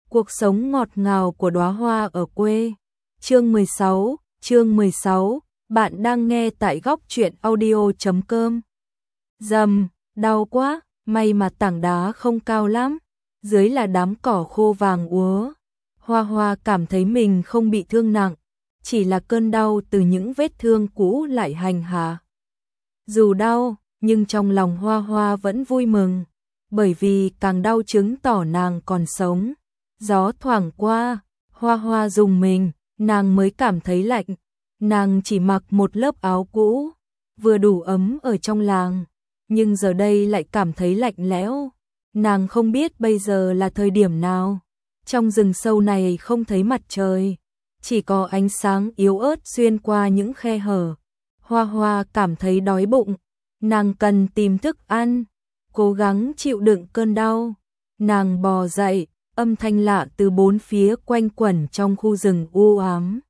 Cuộc sống ngọt ngào của đóa hoa ở quê. Chương 16, bạn đang nghe tại góc truyện audio.com. Dầm, đau quá, may mà tảng đá không cao lắm, dưới là đám cỏ khô vàng úa. Hoa Hoa cảm thấy mình không bị thương nặng, chỉ là cơn đau từ những vết thương cũ lại hành hạ. Dù đau, nhưng trong lòng Hoa Hoa vẫn vui mừng, bởi vì càng đau chứng tỏ nàng còn sống. Gió thoảng qua, Hoa Hoa rùng mình, nàng mới cảm thấy lạnh. Nàng chỉ mặc một lớp áo cũ, vừa đủ ấm ở trong làng, nhưng giờ đây lại cảm thấy lạnh lẽo. Nàng không biết bây giờ là thời điểm nào. Trong rừng sâu này không thấy mặt trời, chỉ có ánh sáng yếu ớt xuyên qua những khe hở. Hoa Hoa cảm thấy đói bụng, nàng cần tìm thức ăn, cố gắng chịu đựng cơn đau. Nàng bò dậy, âm thanh lạ từ bốn phía quanh quẩn trong khu rừng u ám,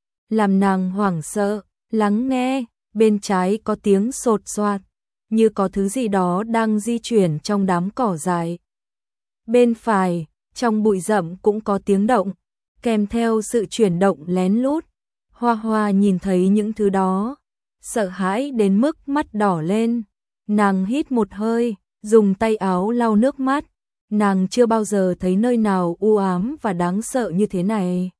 làm nàng hoảng sợ. Lắng nghe, bên trái có tiếng sột soạt, như có thứ gì đó đang di chuyển trong đám cỏ dại. Bên phải, trong bụi rậm cũng có tiếng động, kèm theo sự chuyển động lén lút. Hoa Hoa nhìn thấy những thứ đó, sợ hãi đến mức mắt đỏ lên. Nàng hít một hơi, dùng tay áo lau nước mắt. Nàng chưa bao giờ thấy nơi nào u ám và đáng sợ như thế này.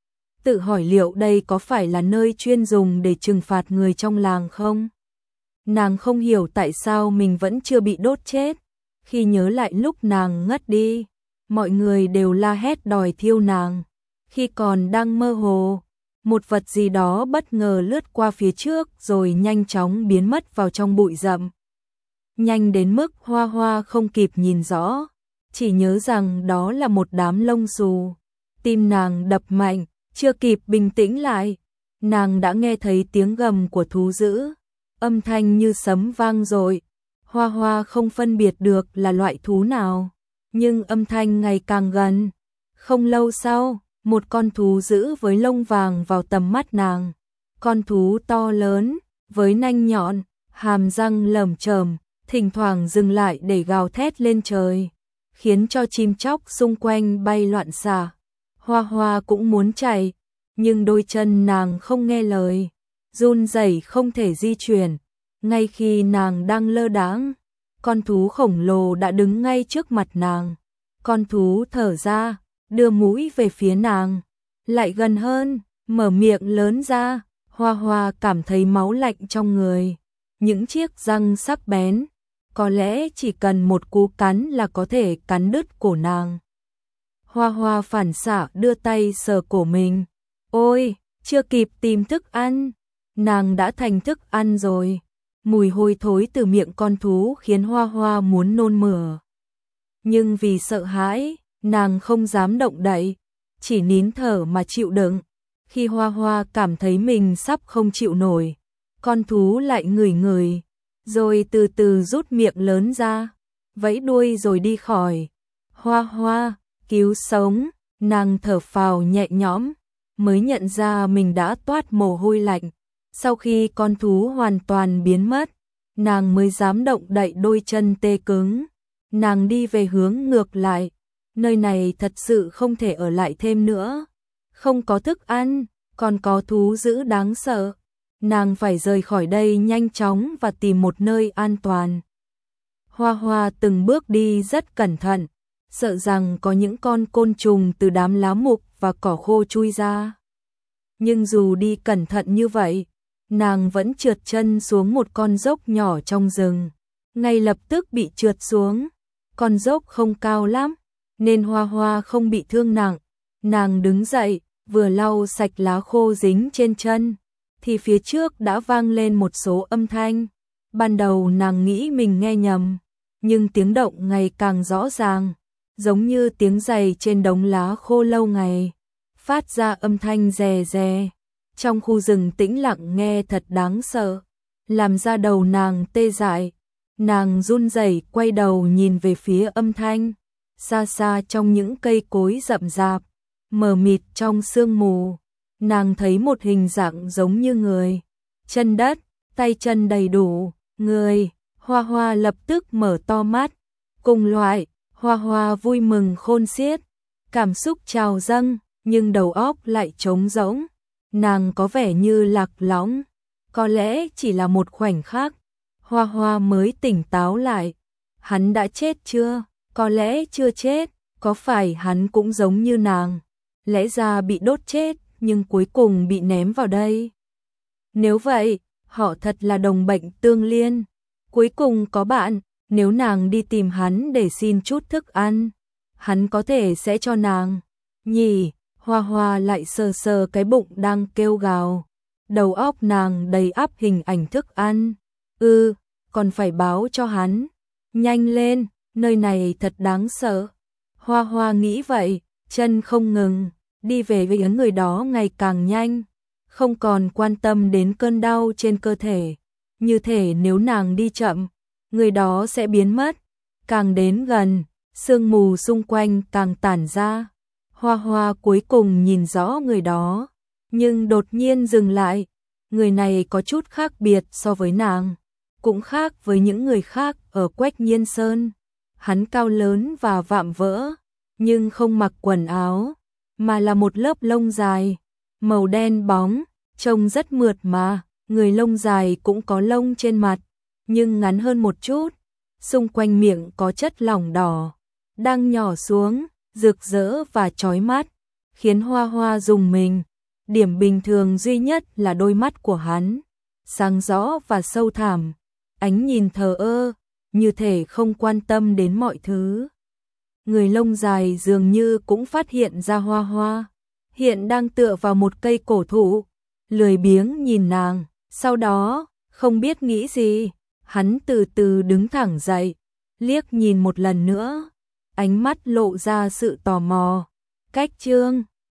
Tự hỏi liệu đây có phải là nơi chuyên dùng để trừng phạt người trong làng không? Nàng không hiểu tại sao mình vẫn chưa bị đốt chết. Khi nhớ lại lúc nàng ngất đi, mọi người đều la hét đòi thiêu nàng. Khi còn đang mơ hồ, một vật gì đó bất ngờ lướt qua phía trước rồi nhanh chóng biến mất vào trong bụi rậm. Nhanh đến mức Hoa Hoa không kịp nhìn rõ, chỉ nhớ rằng đó là một đám lông xù. Tim nàng đập mạnh, chưa kịp bình tĩnh lại, nàng đã nghe thấy tiếng gầm của thú dữ, âm thanh như sấm vang dội. Hoa Hoa không phân biệt được là loại thú nào, nhưng âm thanh ngày càng gần. Không lâu sau, một con thú dữ với lông vàng vào tầm mắt nàng. Con thú to lớn, với nanh nhọn, hàm răng lởm chởm, thỉnh thoảng dừng lại để gào thét lên trời, khiến cho chim chóc xung quanh bay loạn xạ. Hoa Hoa cũng muốn chạy, nhưng đôi chân nàng không nghe lời, run rẩy không thể di chuyển. Ngay khi nàng đang lơ đãng, con thú khổng lồ đã đứng ngay trước mặt nàng. Con thú thở ra, đưa mũi về phía nàng, lại gần hơn, mở miệng lớn ra. Hoa Hoa cảm thấy máu lạnh trong người, những chiếc răng sắc bén, có lẽ chỉ cần một cú cắn là có thể cắn đứt cổ nàng. Hoa Hoa phản xạ đưa tay sờ cổ mình. Ôi, chưa kịp tìm thức ăn, nàng đã thành thức ăn rồi. Mùi hôi thối từ miệng con thú khiến Hoa Hoa muốn nôn mửa. Nhưng vì sợ hãi, nàng không dám động đậy, chỉ nín thở mà chịu đựng. Khi Hoa Hoa cảm thấy mình sắp không chịu nổi, con thú lại ngửi ngửi, rồi từ từ rút miệng lớn ra, vẫy đuôi rồi đi khỏi. Hoa Hoa, cứu sống, nàng thở phào nhẹ nhõm, mới nhận ra mình đã toát mồ hôi lạnh. Sau khi con thú hoàn toàn biến mất, nàng mới dám động đậy đôi chân tê cứng. Nàng đi về hướng ngược lại, nơi này thật sự không thể ở lại thêm nữa. Không có thức ăn, còn có thú dữ đáng sợ. Nàng phải rời khỏi đây nhanh chóng và tìm một nơi an toàn. Hoa Hoa từng bước đi rất cẩn thận, sợ rằng có những con côn trùng từ đám lá mục và cỏ khô chui ra. Nhưng dù đi cẩn thận như vậy, nàng vẫn trượt chân xuống một con dốc nhỏ trong rừng. Ngay lập tức bị trượt xuống. Con dốc không cao lắm, nên Hoa Hoa không bị thương nặng. Nàng đứng dậy, vừa lau sạch lá khô dính trên chân, thì phía trước đã vang lên một số âm thanh. Ban đầu nàng nghĩ mình nghe nhầm, nhưng tiếng động ngày càng rõ ràng, giống như tiếng giày trên đống lá khô lâu ngày, phát ra âm thanh rè rè. Trong khu rừng tĩnh lặng nghe thật đáng sợ, làm da đầu nàng tê dại. Nàng run rẩy quay đầu nhìn về phía âm thanh. Xa xa trong những cây cối rậm rạp, mờ mịt trong sương mù, nàng thấy một hình dạng giống như người. Chân đất, tay chân đầy đủ, người. Hoa Hoa lập tức mở to mắt. Cùng loại, Hoa Hoa vui mừng khôn xiết. cảm xúc trào dâng, nhưng đầu óc lại trống rỗng. Nàng có vẻ như lạc lõng, có lẽ chỉ là một khoảnh khắc, Hoa Hoa mới tỉnh táo lại. Hắn đã chết chưa? Có lẽ chưa chết, có phải hắn cũng giống như nàng, lẽ ra bị đốt chết, nhưng cuối cùng bị ném vào đây. Nếu vậy, họ thật là đồng bệnh tương liên, cuối cùng có bạn. Nếu nàng đi tìm hắn để xin chút thức ăn, hắn có thể sẽ cho nàng. Nhỉ, Hoa Hoa lại sờ sờ cái bụng đang kêu gào. Đầu óc nàng đầy ắp hình ảnh thức ăn. Còn phải báo cho hắn. Nhanh lên, nơi này thật đáng sợ. Hoa Hoa nghĩ vậy, chân không ngừng, đi về với người đó ngày càng nhanh, không còn quan tâm đến cơn đau trên cơ thể. Như thể nếu nàng đi chậm, người đó sẽ biến mất. Càng đến gần, sương mù xung quanh càng tản ra. Hoa Hoa cuối cùng nhìn rõ người đó, nhưng đột nhiên dừng lại. Người này có chút khác biệt so với nàng, cũng khác với những người khác ở Quách Nhiên Sơn. Hắn cao lớn và vạm vỡ, nhưng không mặc quần áo, mà là một lớp lông dài, màu đen bóng, trông rất mượt mà. Người lông dài cũng có lông trên mặt, nhưng ngắn hơn một chút. Xung quanh miệng có chất lỏng đỏ, đang nhỏ xuống, rực rỡ và chói mắt, khiến Hoa Hoa rùng mình. Điểm bình thường duy nhất là đôi mắt của hắn, sáng rõ và sâu thẳm, ánh nhìn thờ ơ, như thể không quan tâm đến mọi thứ. Người lông dài dường như cũng phát hiện ra Hoa Hoa, hiện đang tựa vào một cây cổ thụ, lười biếng nhìn nàng. Sau đó, không biết nghĩ gì, hắn từ từ đứng thẳng dậy, liếc nhìn một lần nữa, ánh mắt lộ ra sự tò mò. Cách Chương